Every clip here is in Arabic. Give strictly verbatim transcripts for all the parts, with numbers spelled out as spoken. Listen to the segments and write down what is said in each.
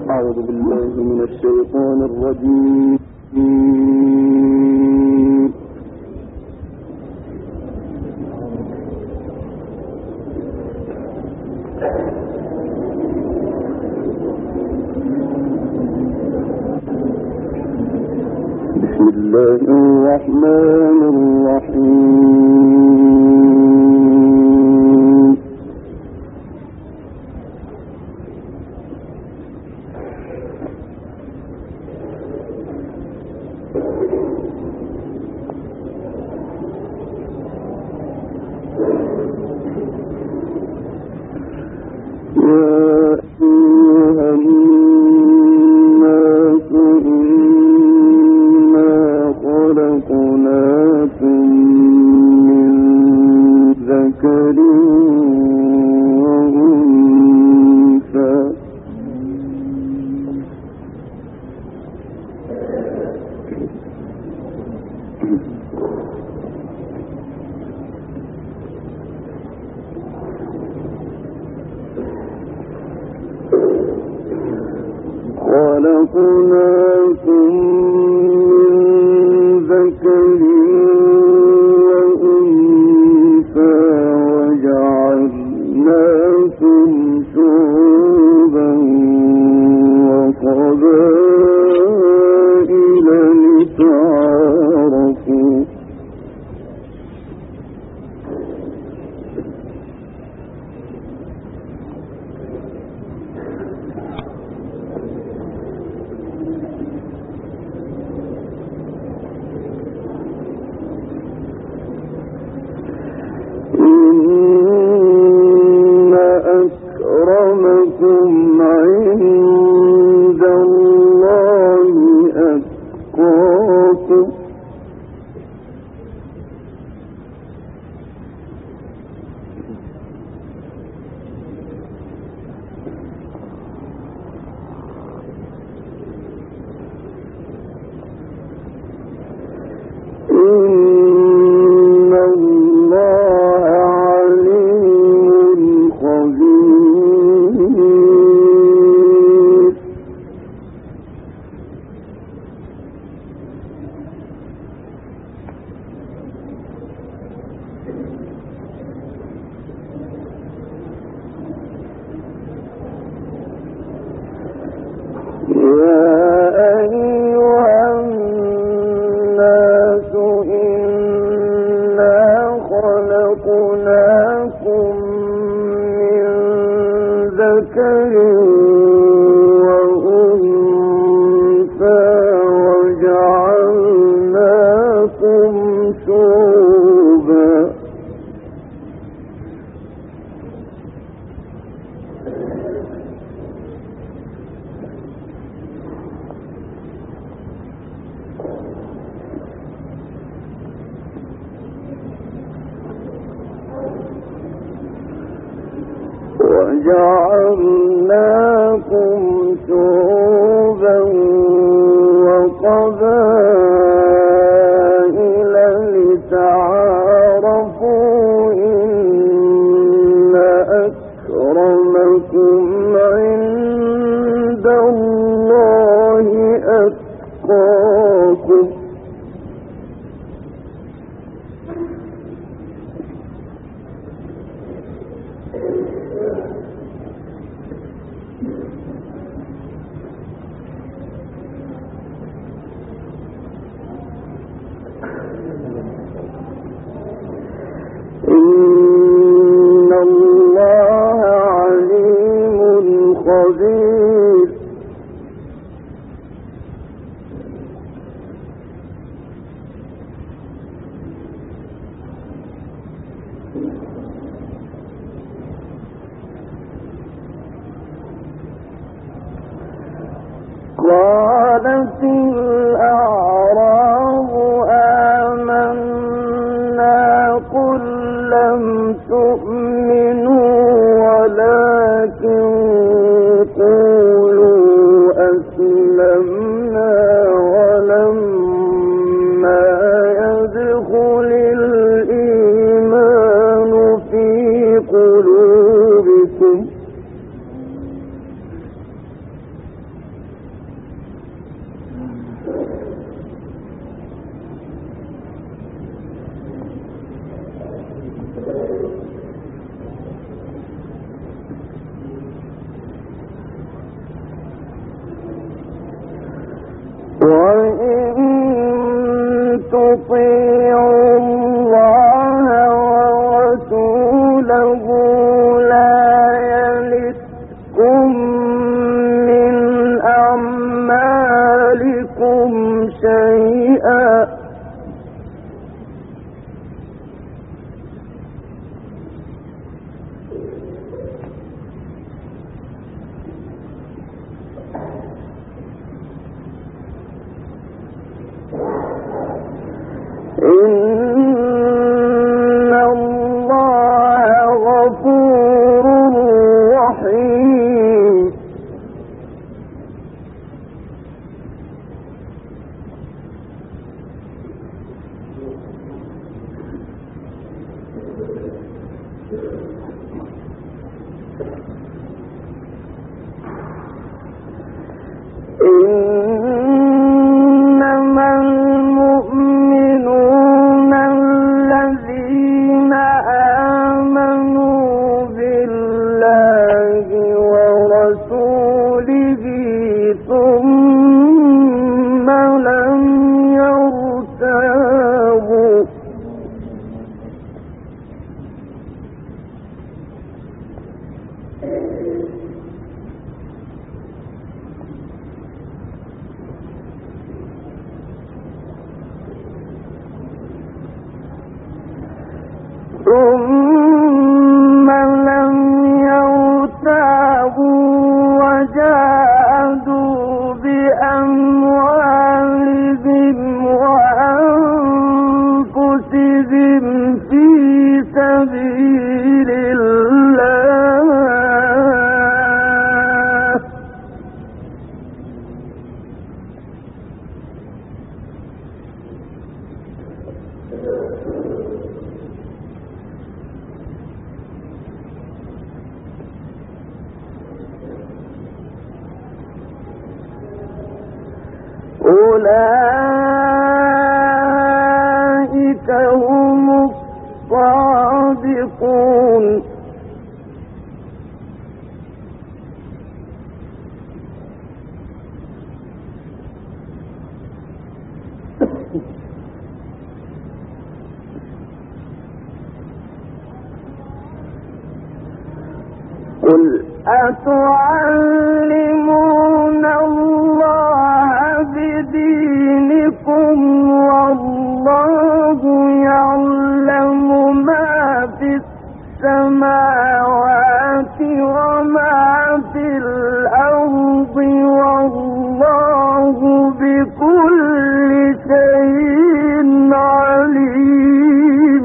أعوذ بالله من الشيطان الرجيم. بسم الله الرحمن الرحيم. خلقناكم من ذكر وأنثى وجعلناكم شعوبا وقبائل لتعارفوا إن أكرمكم عند الله أتقاكم إن الله عليم خبير. يا أيها الناس إنا خلقناكم من ذكر وأنثى وجعلناكم شعوبا وجعلناكم شعوبا وقبائل لتعارفوا إن أكرمكم عند الله أتقاكم إن الله عليم خبير. قالت الأعراب آمنا قل لم تؤمنوا ولكن قولوا أسلمنا ولما يدخل الإيمان في قلوبكم تطيعوا الله ورسوله لا يلتكم من أعمالكم شيئا إن الله غفور رحيم إنما المؤمنون الذين آمنوا بالله ورسوله ثم لم يرتابوا ثم لم يرتابوا وجاهدوا بأموالهم وأنفسهم في سبيل الله أولئك هم الصادقون قل أتعلمون الله بدينكم والله يعلم ما في السماوات وما في الأرض والله بكل شيء عليم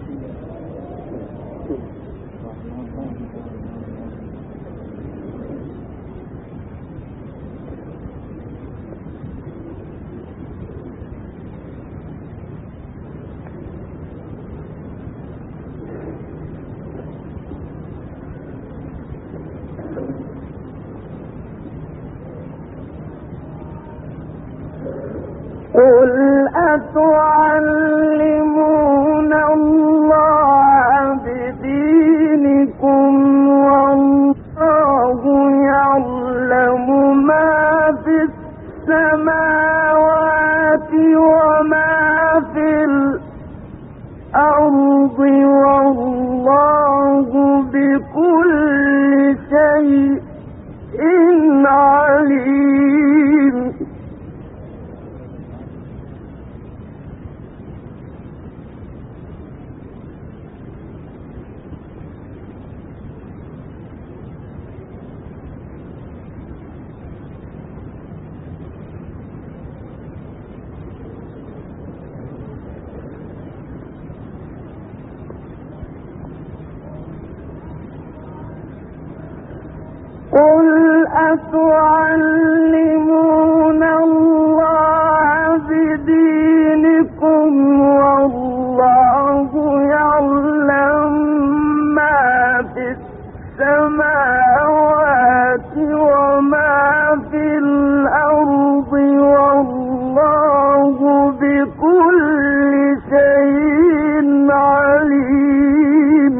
قل أتعلمون الله بدينكم والله يعلم ما في السماوات وما في الأرض والله بكل شيء عليم قل أتعلمون الله بدينكم والله يعلم ما في السماوات وما في الأرض والله بكل شيء عليم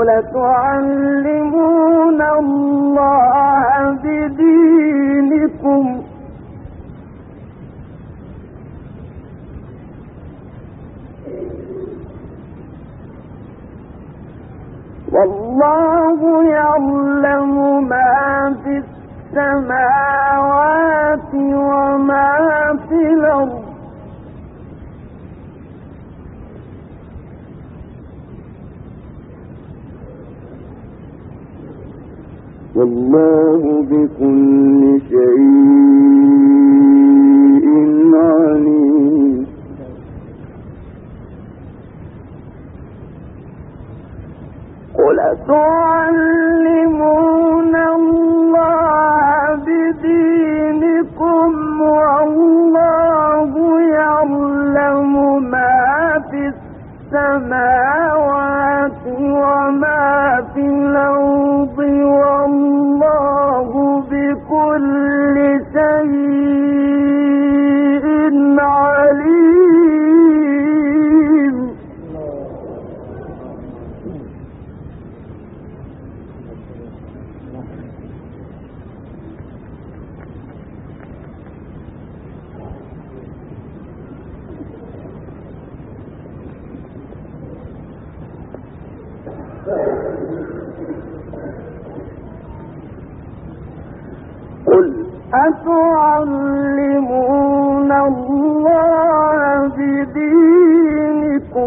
قل تعلمون الله بدينكم والله يعلم ما في السماوات وما في الأرض والله بكل شيء عليم. قل تعلمون الله بدينكم والله يعلم ما في السماوات وما في الأرض والله بكل شيء عليم. قل أتعلمون الله بدينكم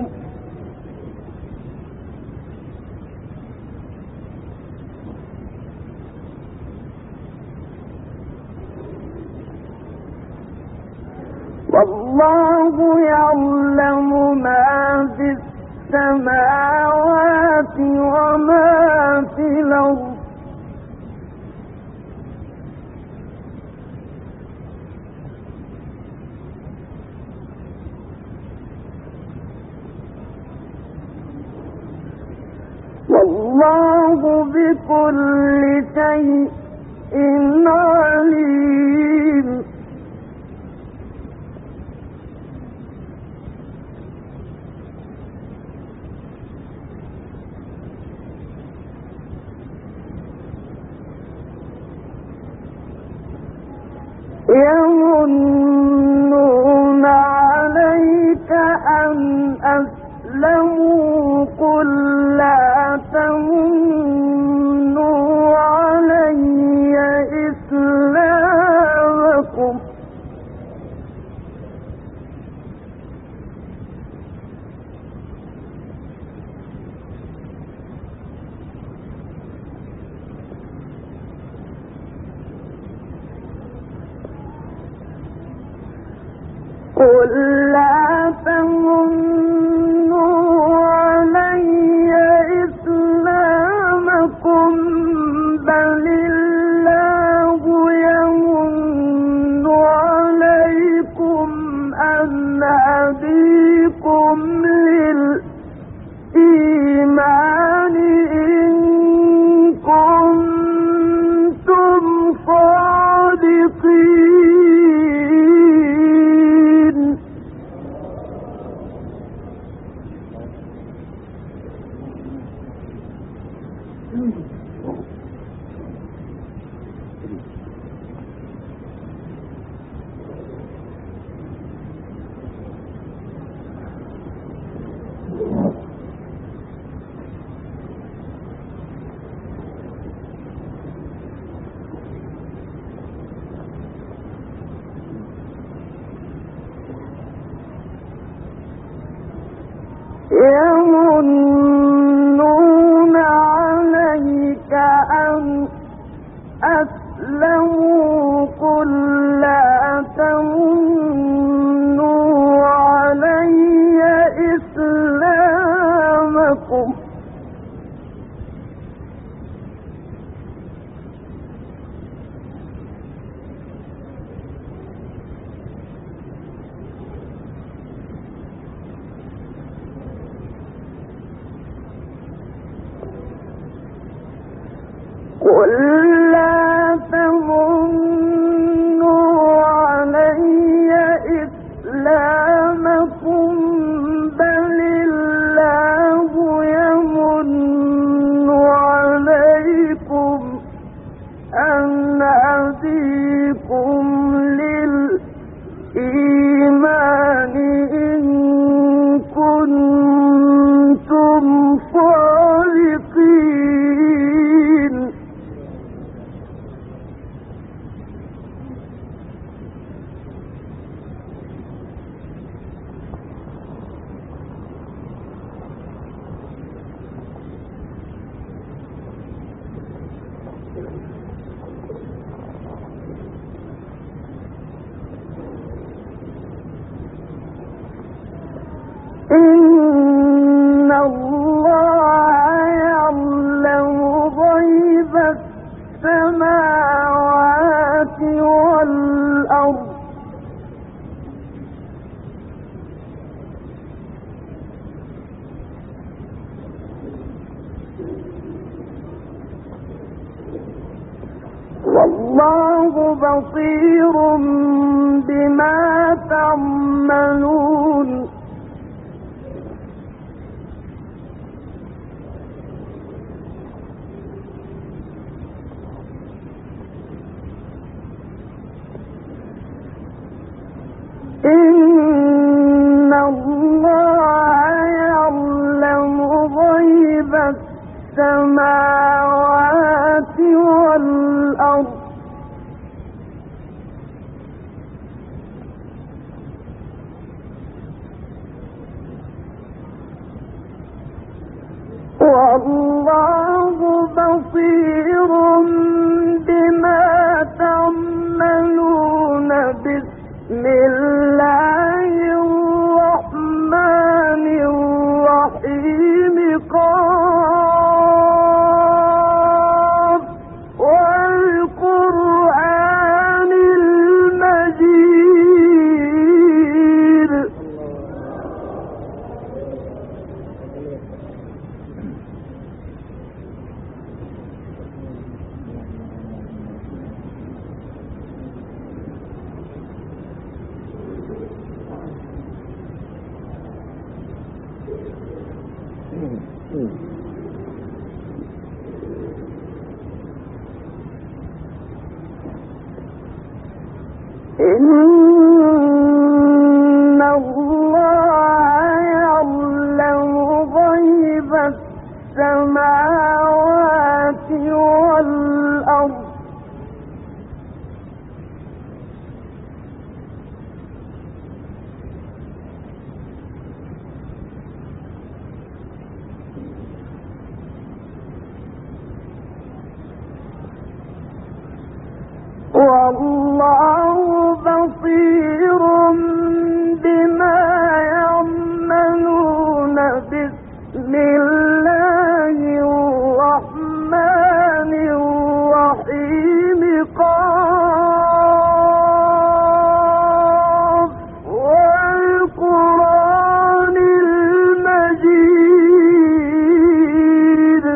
والله يعلم ما في السماوات وما في الأرض والله بكل شيء عليم. يمنون عليك أن أسلموا قل لا تمنوا علي إسلامكم قل لا تمنوا علي إسلامكم بل الله يمن عليكم أن هديكم للإيمان إن كنتم صادقين. يمنون عليك أن أسلموا قل لا تمنوا علي إسلامكم قل لا تمنوا علي إسلامكم بل الله يمن بصير بما تعملون إن الله يعلم غيب السماوات والأرض والله بصير بما تعملون. بسم الله الرحمن الرحيم. قاف والقرآن المجيد. إن الله يعلم غيب السماوات والأرض والله بصير بما يعملون. بسم الله الرحمن الرحيم. قاف والقرآن المجيد.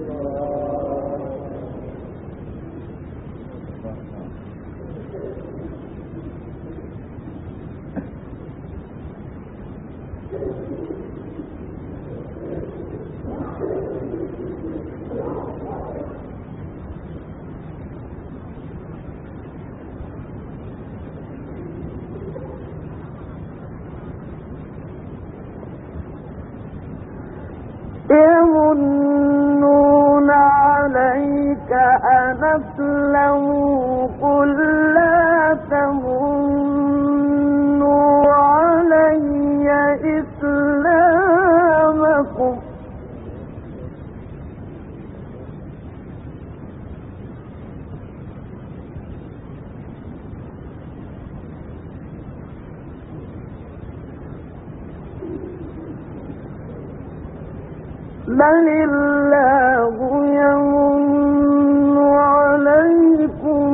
يمنون عليك أن أسلموا. قل لا تمنوا علي إسلامكم بل الله يمن عليكم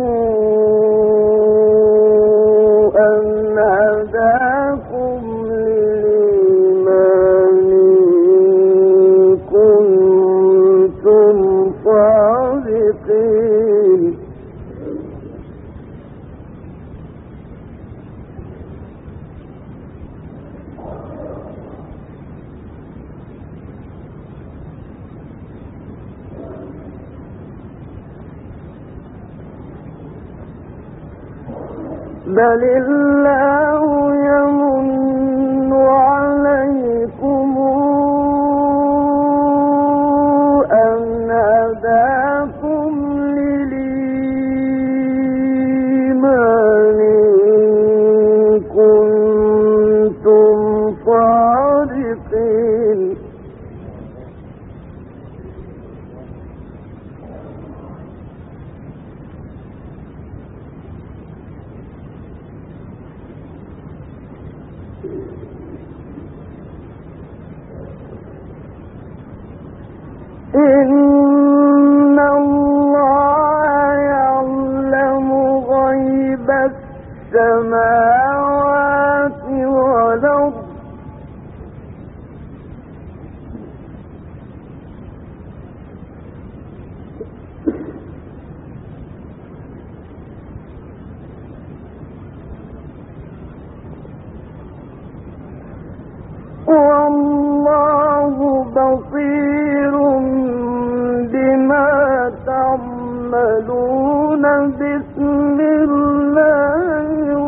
أن هداكم للإيمان إن كنتم صادقين. بل الله يمن عليكم أن هداكم للإيمان إن كنتم صادقين. إن الله يعلم غيب السماوات والأرض بصير بما تعملون. بسم الله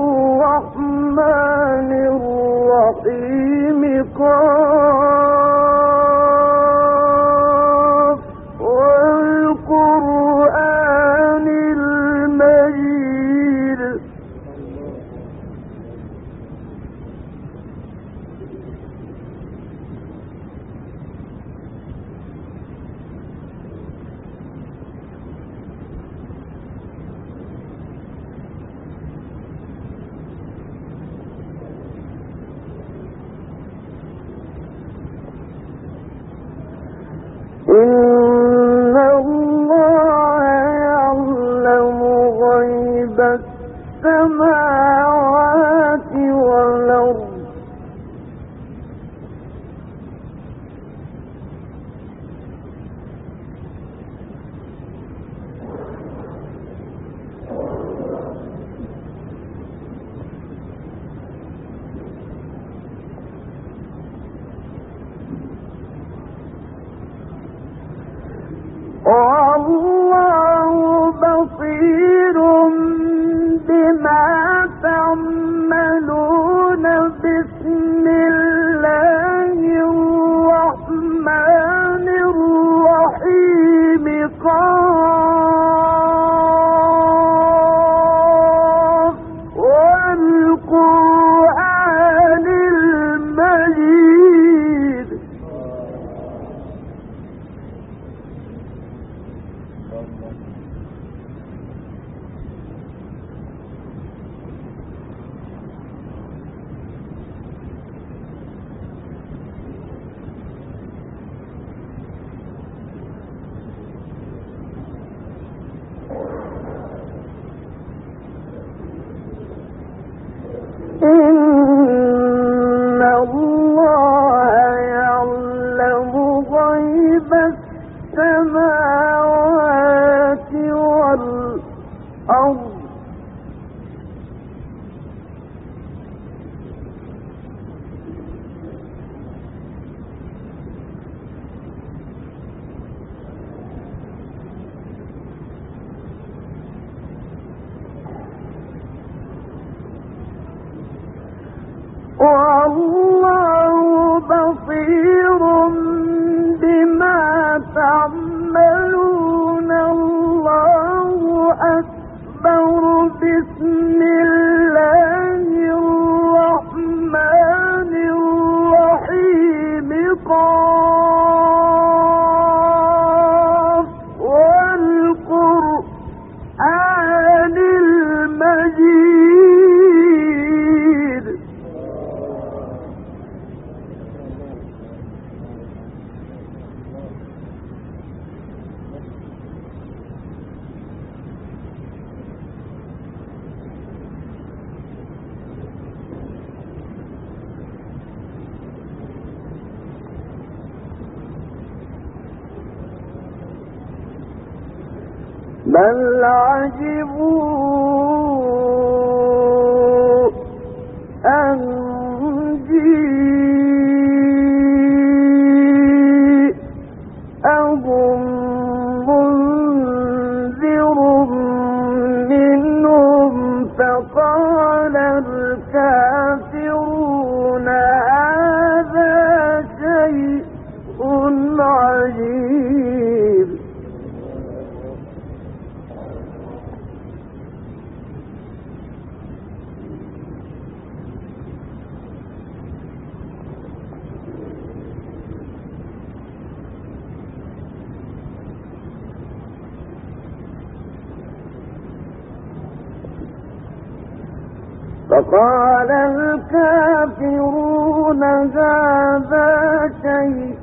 الرحمن الرحيم. قاف والقرآن المجيد. إن الله يعلم غيب السماوات والأرض. والله بصير بما تعملون. بسم الله الرحمن الرحيم. قاف والقرآن المجيد. إن الله يعلم غيب السماوات والأرض. والله بصير بما تعملون. الله أكبر. بسم الله الرحمن الرحيم. قاف والقرآن المجيد. بل عجبوا أن جيءهم منذر منهم فقال الكافرون هذا شيء عجيب. فقال الكافرون هذا شيء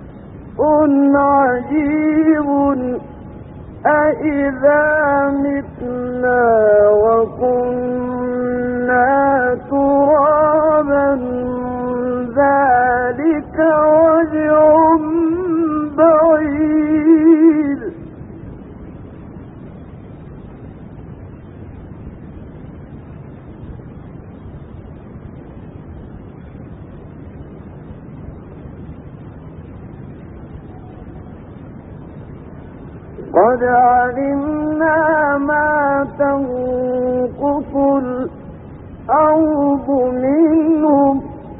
عجيب. أإذا متنا وكنا ترابا ذلك رجع بعيد. قد علمنا ما تنقص الأرض منهم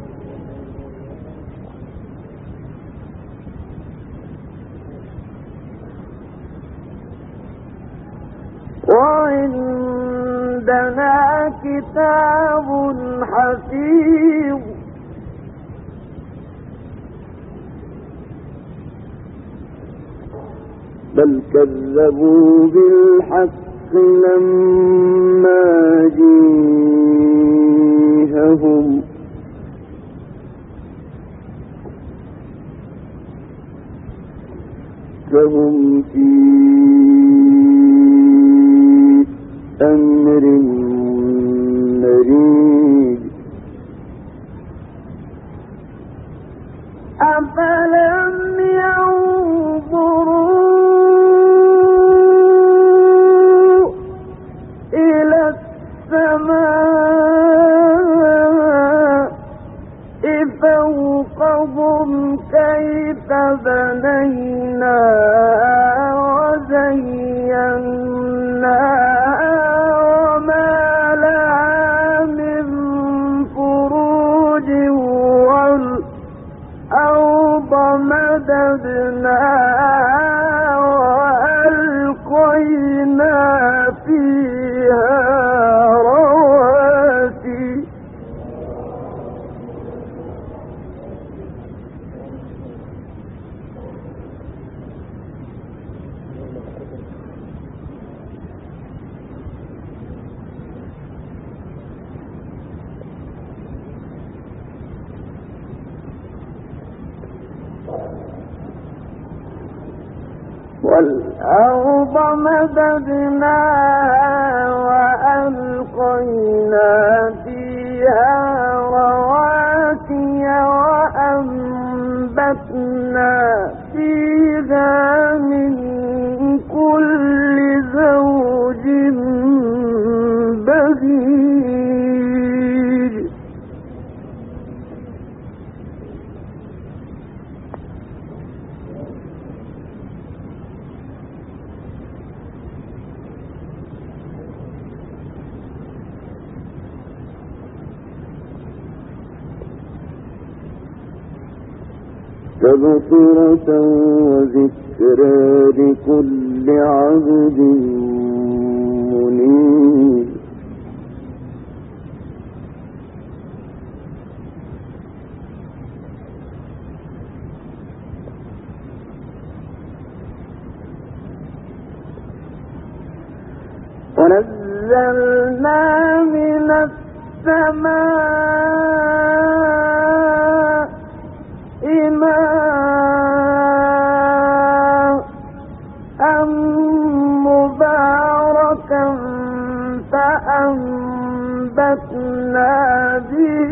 وعندنا كتاب حفيظ بل كذبوا بالحق لما جيءهم فهم في أمر مريج أفلم ينظروا إلى السماء فوقهم كيف بنيناها وزيناها وما لها من فروج والأرض مددناها وألقينا فيها رواسي والأرض مددناها وألقينا فيها رواسي وأنبتنا فيها من كل زوج بهيج تبصرة وذكرى لكل عبد منيب ونزلنا من السماء ماء مباركا فأنبتنا به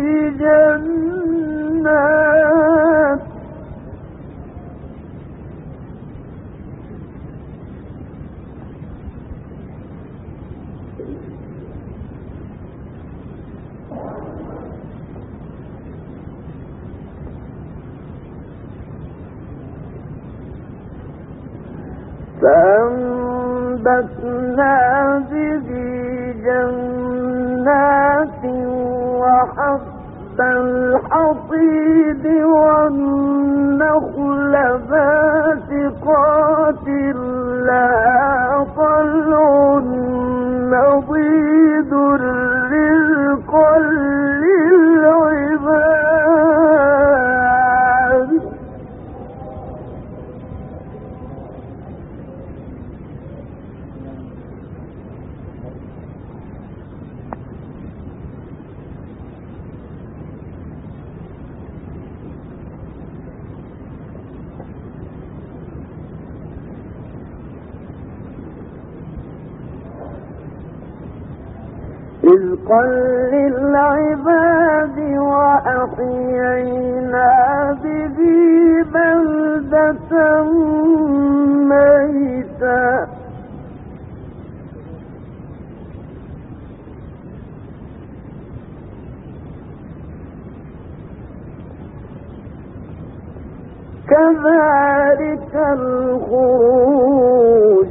جنات فأنبتنا به جنات وحب الحصيد والنخل باسقات لها طلع نضيد رزقا للعباد رزقا للعباد وأحيينا به بلدة ميتا كذلك الخروج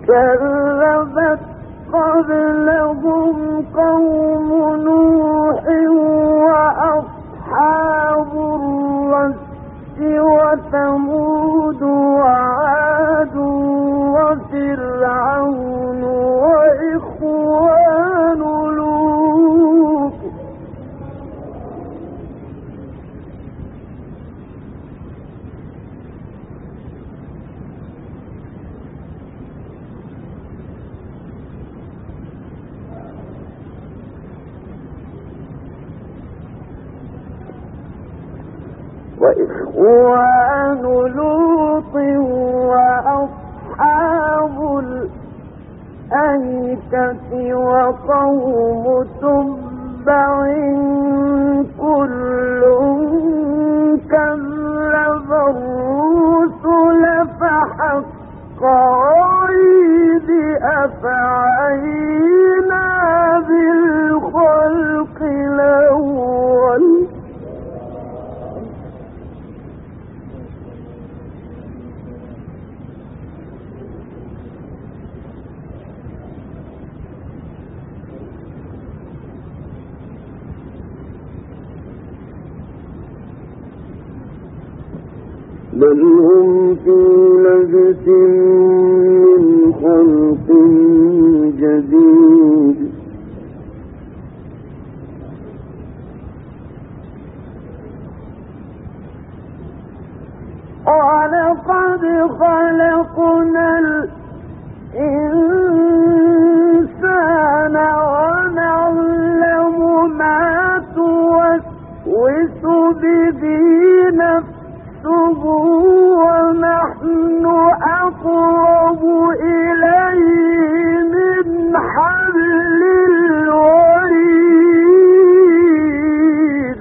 كذبت قبلهم قوم نوح وأصحاب الرس وثمود وعاد وفرعون وإخوان لوط وإخوان لوط وأصحاب الأيكة وقوم تبع كل كذب الرسل فحق وعيد أفعينا بالخلق الأول بل هم في لبس من خلق جديد ولقد خلقنا الإنسان ونعلم ما توسوس به نفسه ونحن أقرب إليه من حبل الوريد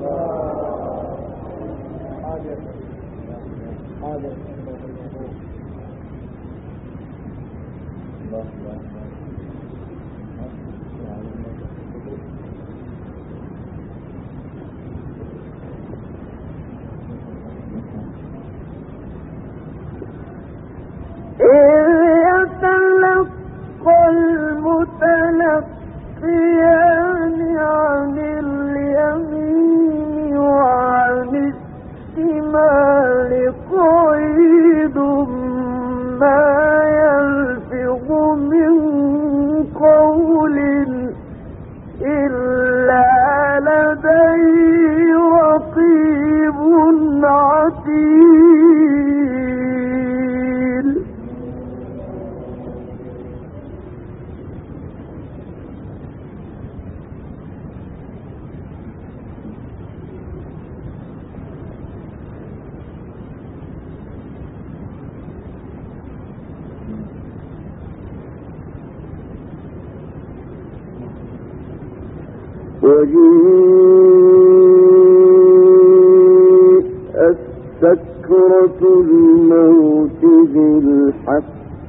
إذ يتلقى المتلقيان عن اليمين وعن الشمال قعيد ما يلفظ من قول إلا لديه رقيب عتيد وجيءت سكرة الموت بالحق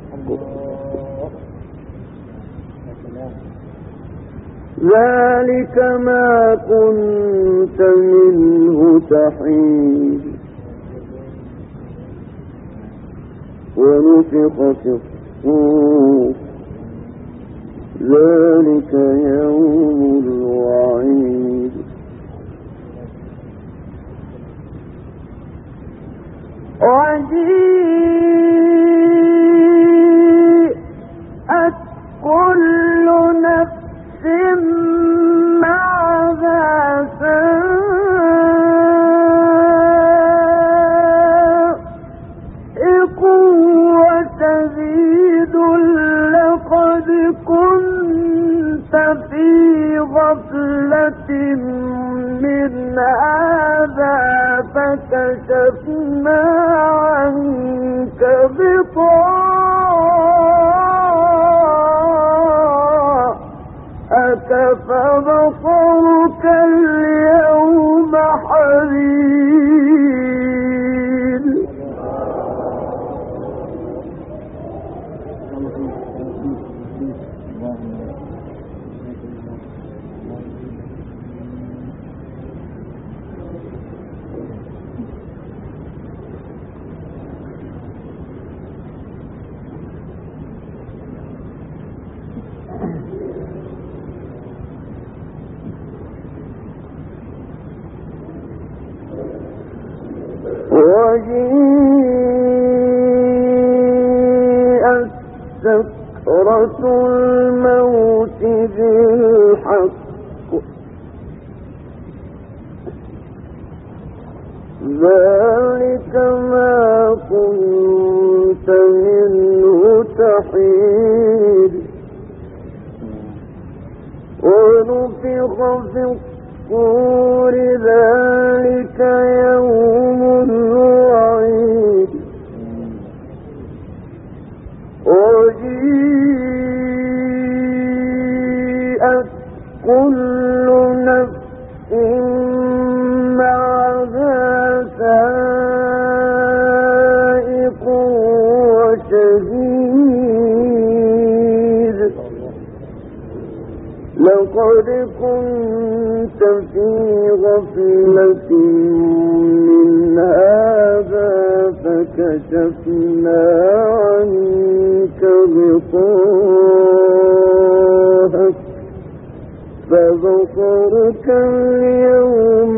ذلك ما كنت منه تحيد ونفخ في الصور ذلك يوم الوعيد وجيءت كل نفس معها سائق وشهيد لقد كنت في غفلة من هذا فكشفنا عنك غطاءك فبصرك اليوم حديد وجيءت سكرة الموت بالحق ذلك ما كنت منه تحيد ونفخ في الصور ذلك يوم الوعيد وجيءت كل نفس معها سائق وشهيد لقد كنت في غفلة من هذا فكشفنا عنك غطاءك فبصرك اليوم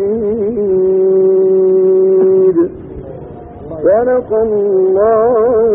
حديد صدق الله